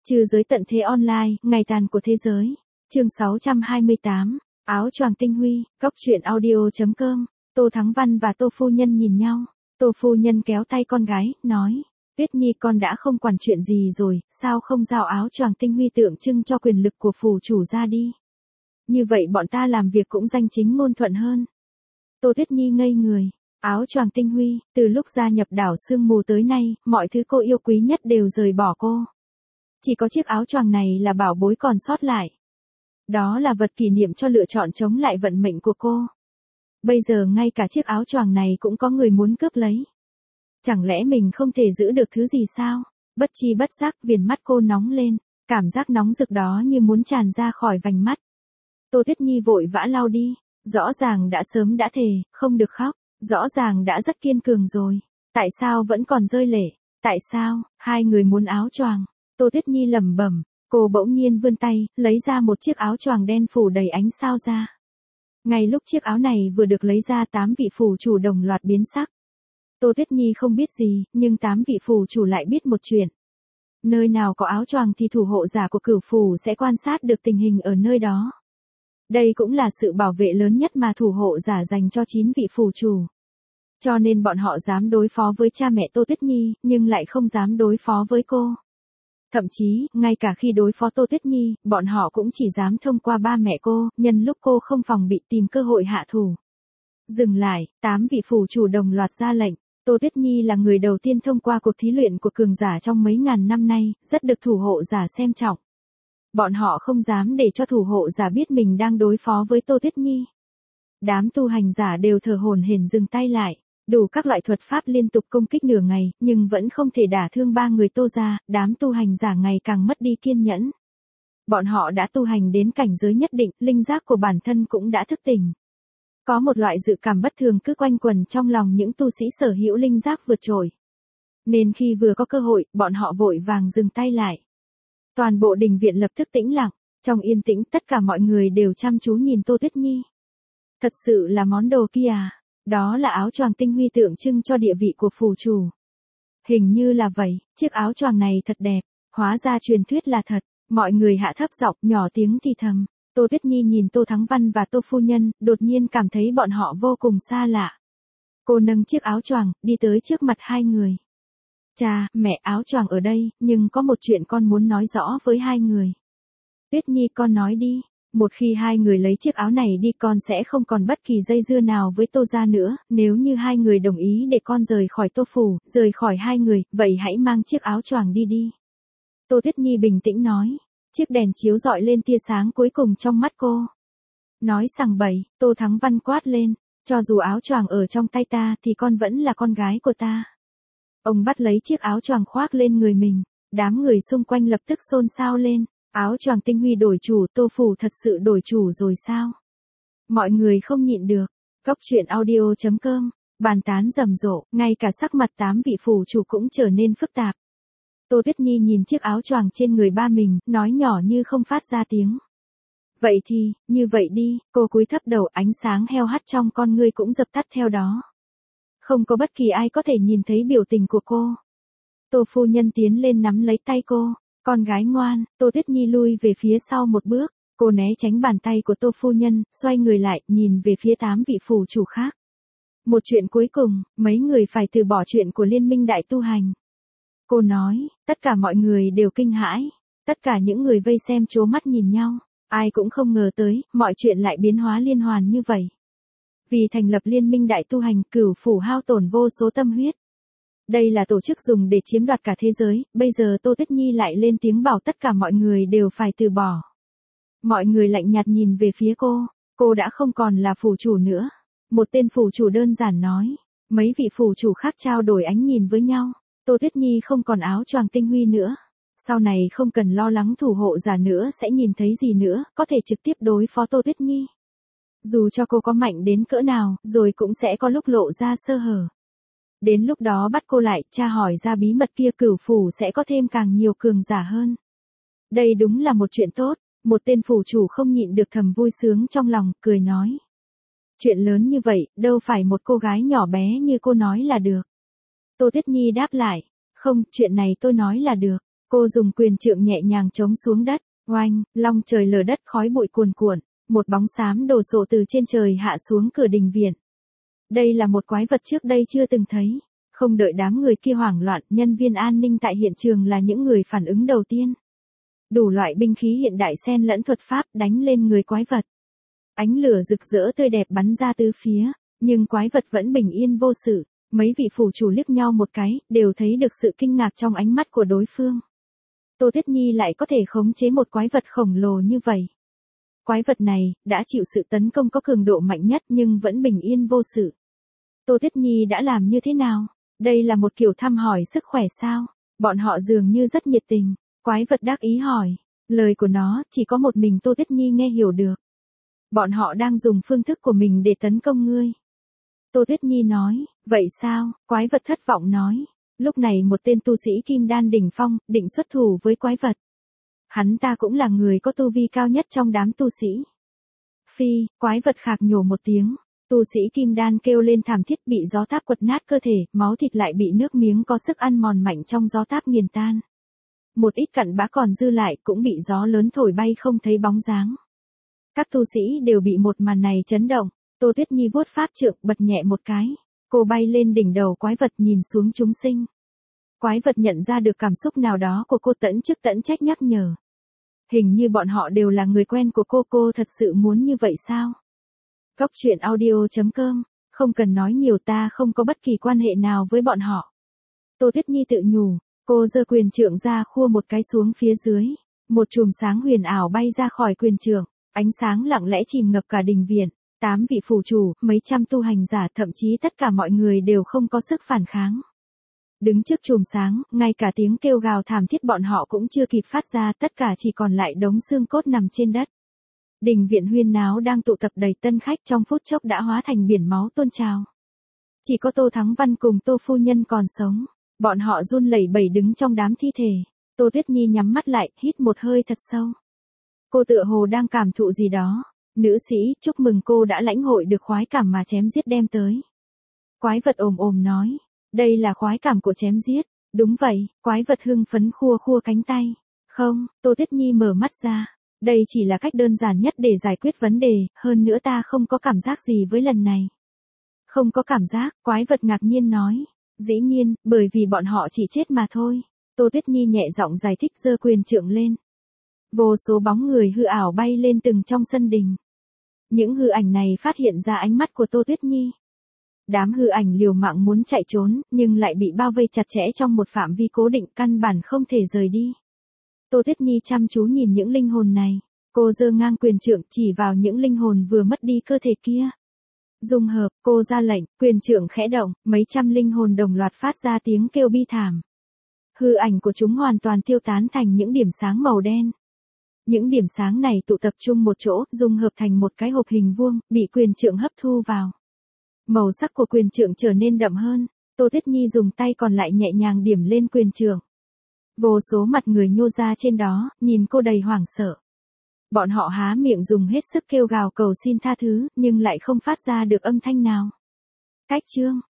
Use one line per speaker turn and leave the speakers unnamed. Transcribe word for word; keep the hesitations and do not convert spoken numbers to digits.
Trừ giới tận thế online, ngày tàn của thế giới. Chương sáu trăm hai mươi tám, áo choàng tinh huy, góc truyện audio chấm com. Tô Thắng Văn và Tô Phu Nhân nhìn nhau. Tô Phu Nhân kéo tay con gái, nói, Tuyết Nhi con đã không quản chuyện gì rồi, sao không giao áo choàng tinh huy tượng trưng cho quyền lực của phủ chủ ra đi. Như vậy bọn ta làm việc cũng danh chính ngôn thuận hơn. Tô Tuyết Nhi ngây người. Áo choàng tinh huy, từ lúc gia nhập đảo sương mù tới nay, mọi thứ cô yêu quý nhất đều rời bỏ cô. Chỉ có chiếc áo choàng này là bảo bối còn sót lại. Đó là vật kỷ niệm cho lựa chọn chống lại vận mệnh của cô. Bây giờ ngay cả chiếc áo choàng này cũng có người muốn cướp lấy. Chẳng lẽ mình không thể giữ được thứ gì sao? Bất chi bất giác, viền mắt cô nóng lên, cảm giác nóng rực đó như muốn tràn ra khỏi vành mắt. Tô Tuyết Nhi vội vã lau đi, rõ ràng đã sớm đã thề, không được khóc, rõ ràng đã rất kiên cường rồi, tại sao vẫn còn rơi lệ, tại sao, hai người muốn áo choàng. Tô Tuyết Nhi lẩm bẩm, cô bỗng nhiên vươn tay, lấy ra một chiếc áo choàng đen phủ đầy ánh sao ra. Ngay lúc chiếc áo này vừa được lấy ra, tám vị phủ chủ đồng loạt biến sắc. Tô Tuyết Nhi không biết gì, nhưng tám vị phủ chủ lại biết một chuyện. Nơi nào có áo choàng thì thủ hộ giả của cửu phủ sẽ quan sát được tình hình ở nơi đó. Đây cũng là sự bảo vệ lớn nhất mà thủ hộ giả dành cho chín vị phủ chủ. Cho nên bọn họ dám đối phó với cha mẹ Tô Tuyết Nhi, nhưng lại không dám đối phó với cô. Thậm chí, ngay cả khi đối phó Tô Tuyết Nhi, bọn họ cũng chỉ dám thông qua ba mẹ cô, nhân lúc cô không phòng bị tìm cơ hội hạ thủ. Dừng lại, tám vị phủ chủ đồng loạt ra lệnh. Tô Tuyết Nhi là người đầu tiên thông qua cuộc thí luyện của cường giả trong mấy ngàn năm nay, rất được thủ hộ giả xem trọng. Bọn họ không dám để cho thủ hộ giả biết mình đang đối phó với Tô Tuyết Nhi. Đám tu hành giả đều thở hổn hển dừng tay lại, đủ các loại thuật pháp liên tục công kích nửa ngày, nhưng vẫn không thể đả thương ba người Tô gia, đám tu hành giả ngày càng mất đi kiên nhẫn. Bọn họ đã tu hành đến cảnh giới nhất định, linh giác của bản thân cũng đã thức tỉnh. Có một loại dự cảm bất thường cứ quanh quẩn trong lòng những tu sĩ sở hữu linh giác vượt trội. Nên khi vừa có cơ hội, bọn họ vội vàng dừng tay lại. Toàn bộ đình viện lập tức tĩnh lặng, trong yên tĩnh tất cả mọi người đều chăm chú nhìn Tô Tuyết Nhi. Thật sự là món đồ kia à? Đó là áo choàng tinh huy tượng trưng cho địa vị của phủ chủ. Hình như là vậy, chiếc áo choàng này thật đẹp, hóa ra truyền thuyết là thật. Mọi người hạ thấp giọng, nhỏ tiếng thì thầm. Tô Tuyết Nhi nhìn Tô Thắng Văn và Tô Phu Nhân, đột nhiên cảm thấy bọn họ vô cùng xa lạ. Cô nâng chiếc áo choàng, đi tới trước mặt hai người. Cha, mẹ, áo choàng ở đây, nhưng có một chuyện con muốn nói rõ với hai người. Tuyết Nhi con nói đi, một khi hai người lấy chiếc áo này đi con sẽ không còn bất kỳ dây dưa nào với Tô gia nữa, nếu như hai người đồng ý để con rời khỏi Tô phủ, rời khỏi hai người, vậy hãy mang chiếc áo choàng đi đi. Tô Tuyết Nhi bình tĩnh nói, chiếc đèn chiếu rọi lên tia sáng cuối cùng trong mắt cô. Nói sằng bậy, Tô Thắng Văn quát lên, cho dù áo choàng ở trong tay ta thì con vẫn là con gái của ta. Ông bắt lấy chiếc áo choàng khoác lên người mình, đám người xung quanh lập tức xôn xao lên, áo choàng tinh huy đổi chủ, Tô phủ thật sự đổi chủ rồi sao? Mọi người không nhịn được, góc truyện audio chấm com, bàn tán rầm rộ, ngay cả sắc mặt tám vị phủ chủ cũng trở nên phức tạp. Tô Tuyết Nhi nhìn chiếc áo choàng trên người ba mình, nói nhỏ như không phát ra tiếng. Vậy thì, như vậy đi, cô cúi thấp đầu, ánh sáng heo hắt trong con ngươi cũng dập tắt theo đó. Không có bất kỳ ai có thể nhìn thấy biểu tình của cô. Tô Phu Nhân tiến lên nắm lấy tay cô, con gái ngoan. Tô Tuyết Nhi lui về phía sau một bước, cô né tránh bàn tay của Tô Phu Nhân, xoay người lại, nhìn về phía tám vị phủ chủ khác. Một chuyện cuối cùng, mấy người phải từ bỏ chuyện của liên minh đại tu hành. Cô nói, tất cả mọi người đều kinh hãi, tất cả những người vây xem trố mắt nhìn nhau, ai cũng không ngờ tới, mọi chuyện lại biến hóa liên hoàn như vậy. Vì thành lập liên minh đại tu hành, cửu phủ hao tổn vô số tâm huyết. Đây là tổ chức dùng để chiếm đoạt cả thế giới, bây giờ Tô Tuyết Nhi lại lên tiếng bảo tất cả mọi người đều phải từ bỏ. Mọi người lạnh nhạt nhìn về phía cô, cô đã không còn là phủ chủ nữa. Một tên phủ chủ đơn giản nói, mấy vị phủ chủ khác trao đổi ánh nhìn với nhau. Tô Tuyết Nhi không còn áo choàng tinh huy nữa. Sau này không cần lo lắng thủ hộ giả nữa sẽ nhìn thấy gì nữa, có thể trực tiếp đối phó Tô Tuyết Nhi. Dù cho cô có mạnh đến cỡ nào, rồi cũng sẽ có lúc lộ ra sơ hở. Đến lúc đó bắt cô lại, tra hỏi ra bí mật kia, cửu phủ sẽ có thêm càng nhiều cường giả hơn. Đây đúng là một chuyện tốt, một tên phủ chủ không nhịn được thầm vui sướng trong lòng, cười nói. Chuyện lớn như vậy, đâu phải một cô gái nhỏ bé như cô nói là được. Tô Tuyết Nhi đáp lại, không, chuyện này tôi nói là được. Cô Cô dùng quyền trượng nhẹ nhàng chống xuống đất, oanh, long trời lở đất khói bụi cuồn cuộn, một bóng xám đồ sộ từ trên trời hạ xuống cửa đình viện. Đây là một quái vật trước đây chưa từng thấy. Không đợi đám người kia hoảng loạn, nhân viên an ninh tại hiện trường là những người phản ứng đầu tiên. Đủ loại binh khí hiện đại xen lẫn thuật pháp đánh lên người quái vật. Ánh lửa rực rỡ tươi đẹp bắn ra tứ phía, nhưng quái vật vẫn bình yên vô sự. Mấy vị phủ chủ liếc nhau một cái, đều thấy được sự kinh ngạc trong ánh mắt của đối phương. Tô Tuyết Nhi lại có thể khống chế một quái vật khổng lồ như vậy. Quái vật này, đã chịu sự tấn công có cường độ mạnh nhất nhưng vẫn bình yên vô sự. Tô Tuyết Nhi đã làm như thế nào? Đây là một kiểu thăm hỏi sức khỏe sao? Bọn họ dường như rất nhiệt tình. Quái vật đắc ý hỏi. Lời của nó, chỉ có một mình Tô Tuyết Nhi nghe hiểu được. Bọn họ đang dùng phương thức của mình để tấn công ngươi. Tô Tuyết Nhi nói. Vậy sao? Quái vật thất vọng nói. Lúc này một tên tu sĩ kim đan đỉnh phong, định xuất thủ với quái vật. Hắn ta cũng là người có tu vi cao nhất trong đám tu sĩ. Phi, quái vật khạc nhổ một tiếng. Tu sĩ kim đan kêu lên thảm thiết, bị gió táp quật nát cơ thể, máu thịt lại bị nước miếng có sức ăn mòn mạnh trong gió táp nghiền tan. Một ít cặn bã còn dư lại cũng bị gió lớn thổi bay không thấy bóng dáng. Các tu sĩ đều bị một màn này chấn động. Tô Tuyết Nhi vuốt pháp trượng bật nhẹ một cái. Cô bay lên đỉnh đầu quái vật nhìn xuống chúng sinh. Quái vật nhận ra được cảm xúc nào đó của cô, tẫn chức tẫn trách nhắc nhở. Hình như bọn họ đều là người quen của cô, cô thật sự muốn như vậy sao? Góc truyện audio chấm com, không cần nói nhiều, ta không có bất kỳ quan hệ nào với bọn họ. Tô Tuyết Nhi tự nhủ, cô giơ quyền trượng ra khua một cái xuống phía dưới. Một chùm sáng huyền ảo bay ra khỏi quyền trượng, ánh sáng lặng lẽ chìm ngập cả đình viện. Tám vị phủ chủ, mấy trăm tu hành giả, thậm chí tất cả mọi người đều không có sức phản kháng. Đứng trước chùm sáng, ngay cả tiếng kêu gào thảm thiết bọn họ cũng chưa kịp phát ra, tất cả chỉ còn lại đống xương cốt nằm trên đất. Đình viện huyên náo đang tụ tập đầy tân khách trong phút chốc đã hóa thành biển máu tuôn trào. Chỉ có Tô Thắng Văn cùng Tô phu nhân còn sống. Bọn họ run lẩy bẩy đứng trong đám thi thể. Tô Tuyết Nhi nhắm mắt lại, hít một hơi thật sâu. Cô tựa hồ đang cảm thụ gì đó. Nữ sĩ, chúc mừng cô đã lãnh hội được khoái cảm mà chém giết đem tới. Quái vật ồm ồm nói. Đây là khoái cảm của chém giết. Đúng vậy, quái vật hưng phấn khua khua cánh tay. Không, Tô Tuyết Nhi mở mắt ra. Đây chỉ là cách đơn giản nhất để giải quyết vấn đề, hơn nữa ta không có cảm giác gì với lần này. Không có cảm giác, quái vật ngạc nhiên nói. Dĩ nhiên, bởi vì bọn họ chỉ chết mà thôi. Tô Tuyết Nhi nhẹ giọng giải thích, giơ quyền trượng lên. Vô số bóng người hư ảo bay lên từng trong sân đình. Những hư ảnh này phát hiện ra ánh mắt của Tô Tuyết Nhi. Đám hư ảnh liều mạng muốn chạy trốn, nhưng lại bị bao vây chặt chẽ trong một phạm vi cố định, căn bản không thể rời đi. Tô Tuyết Nhi chăm chú nhìn những linh hồn này. Cô giơ ngang quyền trượng chỉ vào những linh hồn vừa mất đi cơ thể kia. Dung hợp, cô ra lệnh, quyền trượng khẽ động, mấy trăm linh hồn đồng loạt phát ra tiếng kêu bi thảm. Hư ảnh của chúng hoàn toàn tiêu tán thành những điểm sáng màu đen. Những điểm sáng này tụ tập trung một chỗ, dung hợp thành một cái hộp hình vuông, bị quyền trượng hấp thu vào. Màu sắc của quyền trượng trở nên đậm hơn. Tô Tuyết Nhi dùng tay còn lại nhẹ nhàng điểm lên quyền trượng. Vô số mặt người nhô ra trên đó, nhìn cô đầy hoảng sợ. Bọn họ há miệng dùng hết sức kêu gào cầu xin tha thứ, nhưng lại không phát ra được âm thanh nào. Cách chương